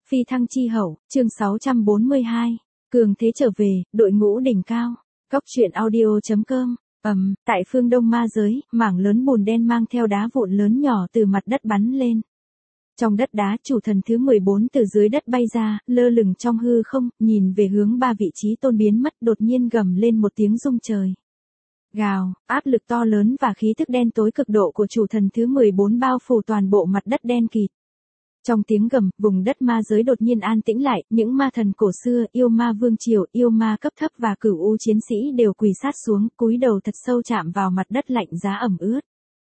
Phi thăng chi hậu, chương 642. Cường thế trở về, đội ngũ đỉnh cao. Góc truyện audio.com. Tại phương Đông ma giới, mảng lớn bùn đen mang theo đá vụn lớn nhỏ từ mặt đất bắn lên. Trong đất đá, chủ thần thứ 14 từ dưới đất bay ra, lơ lửng trong hư không, nhìn về hướng ba vị trí tôn biến mất, đột nhiên gầm lên một tiếng rung trời. Gào, áp lực to lớn và khí thức đen tối cực độ của chủ thần thứ 14 bao phủ toàn bộ mặt đất đen kịt. Trong tiếng gầm, vùng đất ma giới đột nhiên an tĩnh lại, những ma thần cổ xưa, yêu ma vương triều, yêu ma cấp thấp và cửu u chiến sĩ đều quỳ sát xuống, cúi đầu thật sâu chạm vào mặt đất lạnh giá ẩm ướt.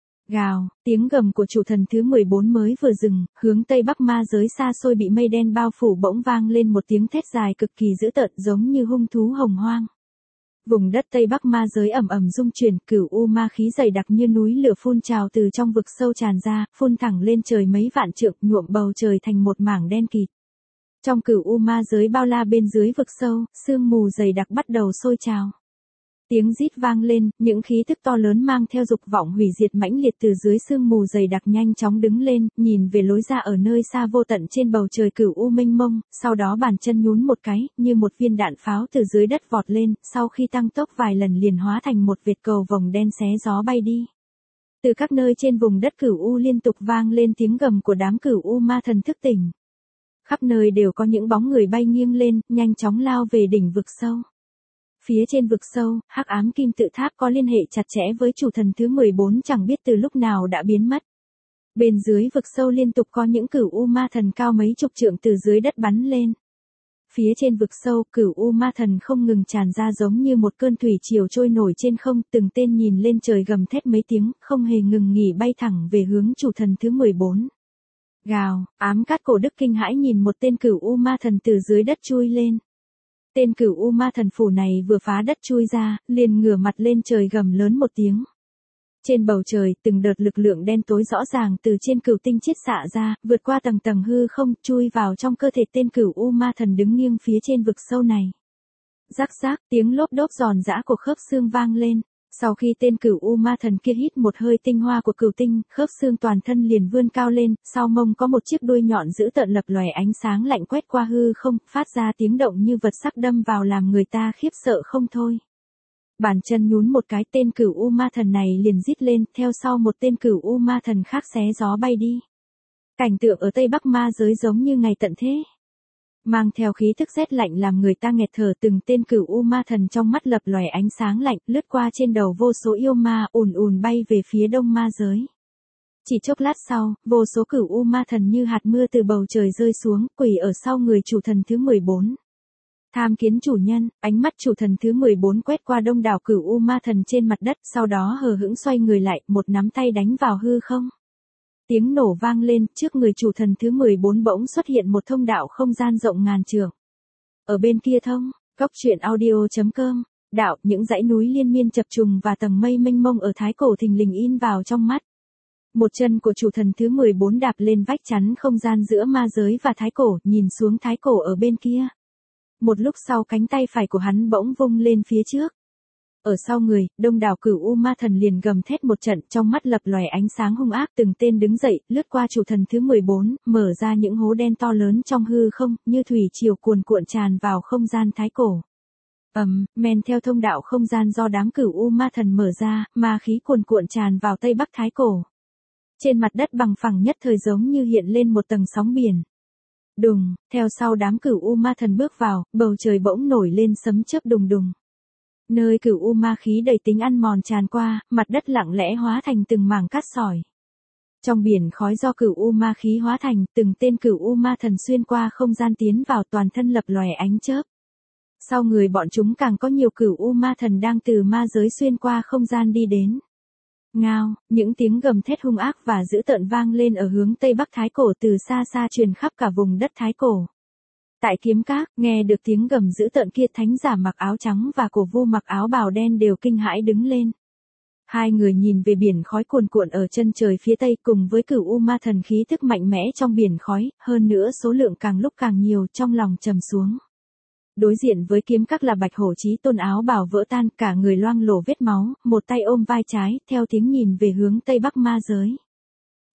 Gào, tiếng gầm của chủ thần thứ 14 mới vừa dừng, hướng tây bắc ma giới xa xôi bị mây đen bao phủ bỗng vang lên một tiếng thét dài cực kỳ dữ tợn giống như hung thú hồng hoang. Vùng đất Tây Bắc ma giới ẩm ẩm rung chuyển, cửu u ma khí dày đặc như núi lửa phun trào từ trong vực sâu tràn ra, phun thẳng lên trời mấy vạn trượng, nhuộm bầu trời thành một mảng đen kịt. Trong cửu u ma giới bao la bên dưới vực sâu, sương mù dày đặc bắt đầu sôi trào. Tiếng rít vang lên, những khí tức to lớn mang theo dục vọng hủy diệt mãnh liệt từ dưới sương mù dày đặc nhanh chóng đứng lên, nhìn về lối ra ở nơi xa vô tận trên bầu trời cửu u mênh mông, sau đó bàn chân nhún một cái, như một viên đạn pháo từ dưới đất vọt lên, sau khi tăng tốc vài lần liền hóa thành một vệt cầu vồng đen xé gió bay đi. Từ các nơi trên vùng đất cửu u liên tục vang lên tiếng gầm của đám cửu u ma thần thức tỉnh. Khắp nơi đều có những bóng người bay nghiêng lên, nhanh chóng lao về đỉnh vực sâu. Phía trên vực sâu, hắc ám kim tự tháp có liên hệ chặt chẽ với chủ thần thứ 14 chẳng biết từ lúc nào đã biến mất. Bên dưới vực sâu liên tục có những cửu u ma thần cao mấy chục trượng từ dưới đất bắn lên. Phía trên vực sâu, cửu u ma thần không ngừng tràn ra giống như một cơn thủy triều trôi nổi trên không, từng tên nhìn lên trời gầm thét mấy tiếng, không hề ngừng nghỉ bay thẳng về hướng chủ thần thứ 14. Gào, ám cát cổ đức kinh hãi nhìn một tên cửu u ma thần từ dưới đất chui lên. Tên cửu u ma thần phủ này vừa phá đất chui ra, liền ngửa mặt lên trời gầm lớn một tiếng. Trên bầu trời, từng đợt lực lượng đen tối rõ ràng từ trên cửu tinh chiết xạ ra, vượt qua tầng tầng hư không, chui vào trong cơ thể tên cửu u ma thần đứng nghiêng phía trên vực sâu này. Rắc rác, tiếng lốp đốp giòn giã của khớp xương vang lên. Sau khi tên cửu u ma thần kia hít một hơi tinh hoa của cửu tinh, khớp xương toàn thân liền vươn cao lên, sau mông có một chiếc đuôi nhọn dữ tợn lập lòe ánh sáng lạnh quét qua hư không, phát ra tiếng động như vật sắc đâm vào làm người ta khiếp sợ không thôi. Bàn chân nhún một cái, tên cửu u ma thần này liền rít lên, theo sau một tên cửu u ma thần khác xé gió bay đi. Cảnh tượng ở Tây Bắc ma giới giống như ngày tận thế. Mang theo khí thức rét lạnh làm người ta nghẹt thở, từng tên cửu u ma thần trong mắt lập lòe ánh sáng lạnh, lướt qua trên đầu vô số yêu ma, ùn ùn bay về phía đông ma giới. Chỉ chốc lát sau, vô số cửu u ma thần như hạt mưa từ bầu trời rơi xuống, quỳ ở sau người chủ thần thứ 14. Tham kiến chủ nhân, ánh mắt chủ thần thứ 14 quét qua đông đảo cửu u ma thần trên mặt đất, sau đó hờ hững xoay người lại, một nắm tay đánh vào hư không. Tiếng nổ vang lên, trước người chủ thần thứ 14 bỗng xuất hiện một thông đạo không gian rộng ngàn trượng. Ở bên kia thông, góc truyện audio.com, đạo, những dãy núi liên miên chập trùng và tầng mây mênh mông ở thái cổ thình lình in vào trong mắt. Một chân của chủ thần thứ 14 đạp lên vách chắn không gian giữa ma giới và thái cổ, nhìn xuống thái cổ ở bên kia. Một lúc sau cánh tay phải của hắn bỗng vung lên phía trước. Ở sau người, đông đảo cửu u ma thần liền gầm thét một trận, trong mắt lập lòe ánh sáng hung ác, từng tên đứng dậy, lướt qua chủ thần thứ 14, mở ra những hố đen to lớn trong hư không, như thủy triều cuồn cuộn tràn vào không gian thái cổ. Men theo thông đạo không gian do đám cửu u ma thần mở ra, ma khí cuồn cuộn tràn vào Tây Bắc thái cổ. Trên mặt đất bằng phẳng nhất thời giống như hiện lên một tầng sóng biển. Đùng, theo sau đám cửu u ma thần bước vào, bầu trời bỗng nổi lên sấm chớp đùng đùng. Nơi cửu u ma khí đầy tính ăn mòn tràn qua, mặt đất lặng lẽ hóa thành từng mảng cát sỏi. Trong biển khói do cửu u ma khí hóa thành, từng tên cửu u ma thần xuyên qua không gian tiến vào, toàn thân lập lòe ánh chớp. Sau người bọn chúng càng có nhiều cửu u ma thần đang từ ma giới xuyên qua không gian đi đến. Ngao, những tiếng gầm thét hung ác và dữ tợn vang lên ở hướng Tây Bắc thái cổ, từ xa xa truyền khắp cả vùng đất thái cổ. Tại kiếm các, nghe được tiếng gầm dữ tợn kia, thánh giả mặc áo trắng và cổ vu mặc áo bào đen đều kinh hãi đứng lên. Hai người nhìn về biển khói cuồn cuộn ở chân trời phía tây, cùng với cửu u ma thần khí thức mạnh mẽ trong biển khói, hơn nữa số lượng càng lúc càng nhiều, trong lòng trầm xuống. Đối diện với kiếm các là Bạch Hổ Chí Tôn, áo bào vỡ tan, cả người loang lổ vết máu, một tay ôm vai trái, theo tiếng nhìn về hướng Tây Bắc ma giới.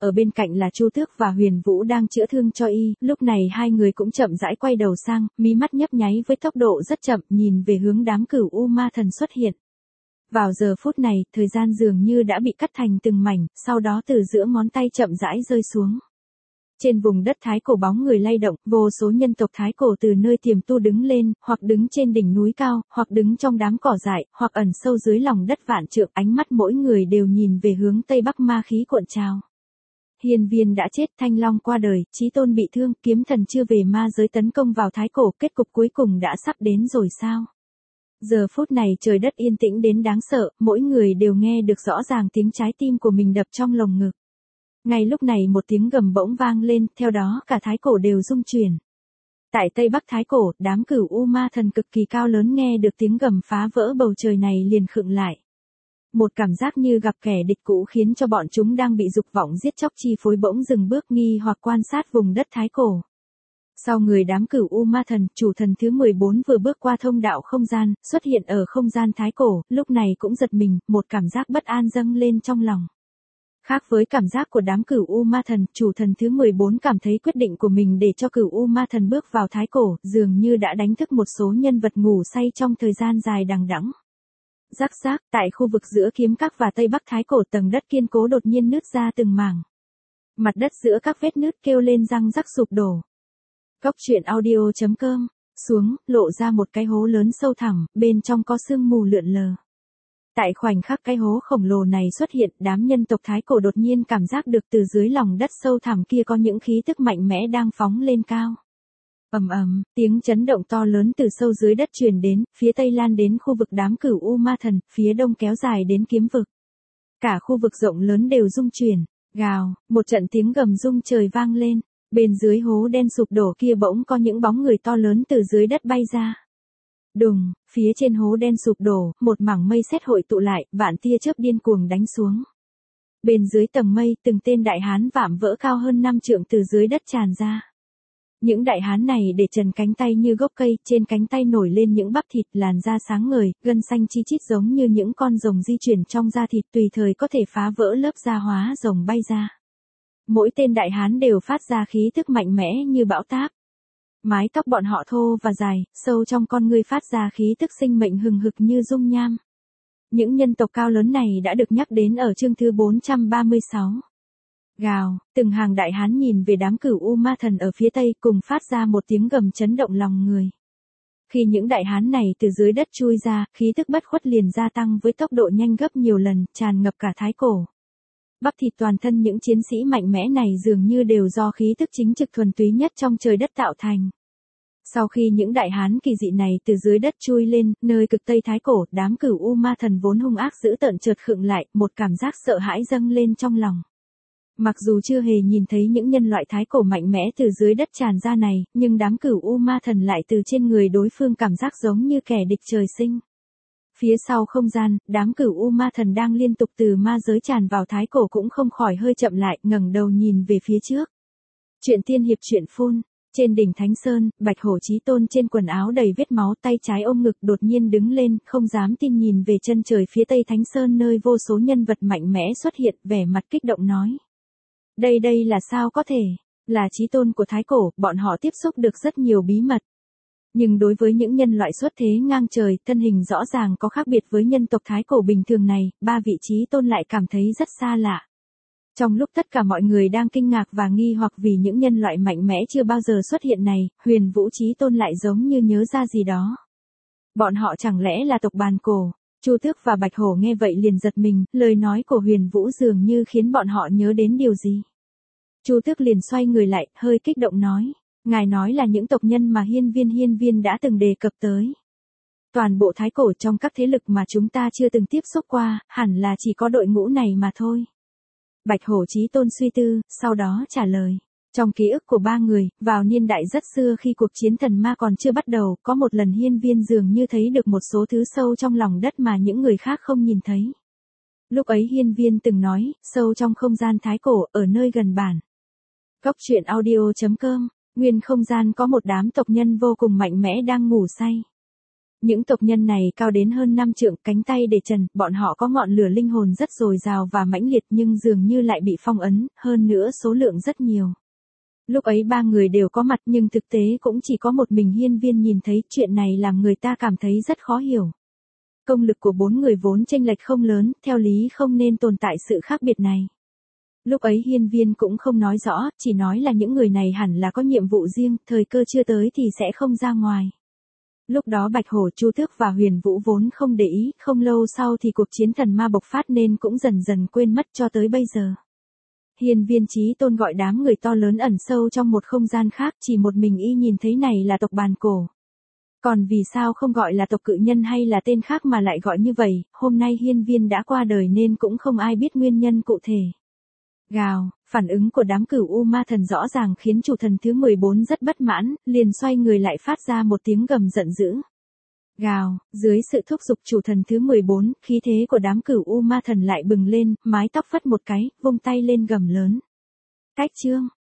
ở bên cạnh là Chu Tước và Huyền Vũ đang chữa thương cho y, lúc này hai người cũng chậm rãi quay đầu sang, mí mắt nhấp nháy với tốc độ rất chậm, nhìn về hướng đám Cửu U Ma Thần xuất hiện. Vào giờ phút này, thời gian dường như đã bị cắt thành từng mảnh, sau đó từ giữa ngón tay chậm rãi rơi xuống. Trên vùng đất Thái Cổ bóng người lay động, vô số nhân tộc Thái Cổ từ nơi tiềm tu đứng lên, hoặc đứng trên đỉnh núi cao, hoặc đứng trong đám cỏ dại, hoặc ẩn sâu dưới lòng đất vạn trượng, ánh mắt mỗi người đều nhìn về hướng Tây Bắc, ma khí cuộn trào. Hiên Viên đã chết, Thanh Long qua đời, Chí Tôn bị thương, Kiếm Thần chưa về, ma giới tấn công vào Thái Cổ, kết cục cuối cùng đã sắp đến rồi sao? Giờ phút này trời đất yên tĩnh đến đáng sợ, mỗi người đều nghe được rõ ràng tiếng trái tim của mình đập trong lồng ngực. Ngay lúc này một tiếng gầm bỗng vang lên, theo đó cả Thái Cổ đều rung chuyển. Tại Tây Bắc Thái Cổ, đám Cửu U Ma Thần cực kỳ cao lớn nghe được tiếng gầm phá vỡ bầu trời này liền khựng lại. Một cảm giác như gặp kẻ địch cũ khiến cho bọn chúng đang bị dục vọng giết chóc chi phối bỗng dừng bước nghi hoặc quan sát vùng đất Thái Cổ. Sau người đám Cửu U Ma Thần, chủ thần thứ 14 vừa bước qua thông đạo không gian, xuất hiện ở không gian Thái Cổ, lúc này cũng giật mình, một cảm giác bất an dâng lên trong lòng. Khác với cảm giác của đám Cửu U Ma Thần, chủ thần thứ 14 cảm thấy quyết định của mình để cho Cửu U Ma Thần bước vào Thái Cổ, dường như đã đánh thức một số nhân vật ngủ say trong thời gian dài đằng đẵng. Rắc rác, tại khu vực giữa Kiếm Các và Tây Bắc Thái Cổ, tầng đất kiên cố đột nhiên nứt ra từng mảng. Mặt đất giữa các vết nứt kêu lên răng rắc sụp đổ. Góc truyện audio.com, xuống, lộ ra một cái hố lớn sâu thẳm, bên trong có sương mù lượn lờ. Tại khoảnh khắc cái hố khổng lồ này xuất hiện, đám nhân tộc Thái Cổ đột nhiên cảm giác được từ dưới lòng đất sâu thẳm kia có những khí tức mạnh mẽ đang phóng lên cao. Ầm ầm, tiếng chấn động to lớn từ sâu dưới đất truyền đến, phía tây lan đến khu vực đám Cửu U Ma Thần, phía đông kéo dài đến Kiếm Vực. Cả khu vực rộng lớn đều rung chuyển, gào, một trận tiếng gầm rung trời vang lên, bên dưới hố đen sụp đổ kia bỗng có những bóng người to lớn từ dưới đất bay ra. Đùng, phía trên hố đen sụp đổ, một mảng mây sét hội tụ lại, vạn tia chớp điên cuồng đánh xuống. Bên dưới tầng mây, từng tên đại hán vạm vỡ cao hơn 5 trượng từ dưới đất tràn ra. Những đại hán này để trần cánh tay như gốc cây, trên cánh tay nổi lên những bắp thịt, làn da sáng ngời, gân xanh chi chít giống như những con rồng di chuyển trong da thịt, tùy thời có thể phá vỡ lớp da hóa rồng bay ra. Mỗi tên đại hán đều phát ra khí tức mạnh mẽ như bão táp. Mái tóc bọn họ thô và dài, sâu trong con ngươi phát ra khí tức sinh mệnh hừng hực như dung nham. Những nhân tộc cao lớn này đã được nhắc đến ở chương thứ 436. Gào, từng hàng đại hán nhìn về đám Cửu U Ma Thần ở phía tây cùng phát ra một tiếng gầm chấn động lòng người. Khi những đại hán này từ dưới đất chui ra, khí tức bất khuất liền gia tăng với tốc độ nhanh gấp nhiều lần, tràn ngập cả Thái Cổ. Bắp thịt toàn thân những chiến sĩ mạnh mẽ này dường như đều do khí tức chính trực thuần túy nhất trong trời đất tạo thành. Sau khi những đại hán kỳ dị này từ dưới đất chui lên, nơi cực Tây Thái Cổ, đám Cửu U Ma Thần vốn hung ác dữ tợn chợt khựng lại, một cảm giác sợ hãi dâng lên trong lòng. Mặc dù chưa hề nhìn thấy những nhân loại Thái Cổ mạnh mẽ từ dưới đất tràn ra này, nhưng đám Cửu U Ma Thần lại từ trên người đối phương cảm giác giống như kẻ địch trời sinh. Phía sau không gian, đám Cửu U Ma Thần đang liên tục từ ma giới tràn vào Thái Cổ cũng không khỏi hơi chậm lại, ngẩng đầu nhìn về phía trước. Truyện tiên hiệp truyện phun. Trên đỉnh Thánh Sơn, Bạch Hổ Chí Tôn trên quần áo đầy vết máu, tay trái ôm ngực, đột nhiên đứng lên, không dám tin nhìn về chân trời phía Tây Thánh Sơn nơi vô số nhân vật mạnh mẽ xuất hiện, vẻ mặt kích động nói. Đây là sao có thể? Là Chí Tôn của Thái Cổ, bọn họ tiếp xúc được rất nhiều bí mật. Nhưng đối với những nhân loại xuất thế ngang trời, thân hình rõ ràng có khác biệt với nhân tộc Thái Cổ bình thường này, ba vị Chí Tôn lại cảm thấy rất xa lạ. Trong lúc tất cả mọi người đang kinh ngạc và nghi hoặc vì những nhân loại mạnh mẽ chưa bao giờ xuất hiện này, Huyền Vũ Chí Tôn lại giống như nhớ ra gì đó. Bọn họ chẳng lẽ là tộc Bàn Cổ? Chu Tước và Bạch Hổ nghe vậy liền giật mình, lời nói của Huyền Vũ dường như khiến bọn họ nhớ đến điều gì. Chu Tước liền xoay người lại, hơi kích động nói, ngài nói là những tộc nhân mà Hiên Viên đã từng đề cập tới. Toàn bộ Thái Cổ trong các thế lực mà chúng ta chưa từng tiếp xúc qua, hẳn là chỉ có đội ngũ này mà thôi. Bạch Hổ Chí Tôn suy tư, sau đó trả lời. Trong ký ức của ba người, vào niên đại rất xưa khi cuộc chiến thần ma còn chưa bắt đầu, có một lần Hiên Viên dường như thấy được một số thứ sâu trong lòng đất mà những người khác không nhìn thấy. Lúc ấy Hiên Viên từng nói, sâu trong không gian Thái Cổ, ở nơi gần bản. Góc truyện audio.com, nguyên không gian có một đám tộc nhân vô cùng mạnh mẽ đang ngủ say. Những tộc nhân này cao đến hơn 5 trượng, cánh tay để trần, bọn họ có ngọn lửa linh hồn rất dồi dào và mãnh liệt nhưng dường như lại bị phong ấn, hơn nữa số lượng rất nhiều. Lúc ấy 3 người đều có mặt nhưng thực tế cũng chỉ có một mình Hiên Viên nhìn thấy, chuyện này làm người ta cảm thấy rất khó hiểu. Công lực của 4 người vốn chênh lệch không lớn, theo lý không nên tồn tại sự khác biệt này. Lúc ấy Hiên Viên cũng không nói rõ, chỉ nói là những người này hẳn là có nhiệm vụ riêng, thời cơ chưa tới thì sẽ không ra ngoài. Lúc đó Bạch Hổ, Chu Tước và Huyền Vũ vốn không để ý, không lâu sau thì cuộc chiến thần ma bộc phát nên cũng dần dần quên mất cho tới bây giờ. Hiên Viên Chí Tôn gọi đám người to lớn ẩn sâu trong một không gian khác, chỉ một mình y nhìn thấy này là tộc bàn cổ. Còn vì sao không gọi là tộc cự nhân hay là tên khác mà lại gọi như vậy, hôm nay Hiên Viên đã qua đời nên cũng không ai biết nguyên nhân cụ thể. Gào, phản ứng của đám cửu U Ma thần rõ ràng khiến chủ thần thứ 14 rất bất mãn, liền xoay người lại phát ra một tiếng gầm giận dữ. Gào, dưới sự thúc giục chủ thần thứ 14, khí thế của đám cửu U Ma thần lại bừng lên, mái tóc phất một cái, vung tay lên gầm lớn. Cách chương.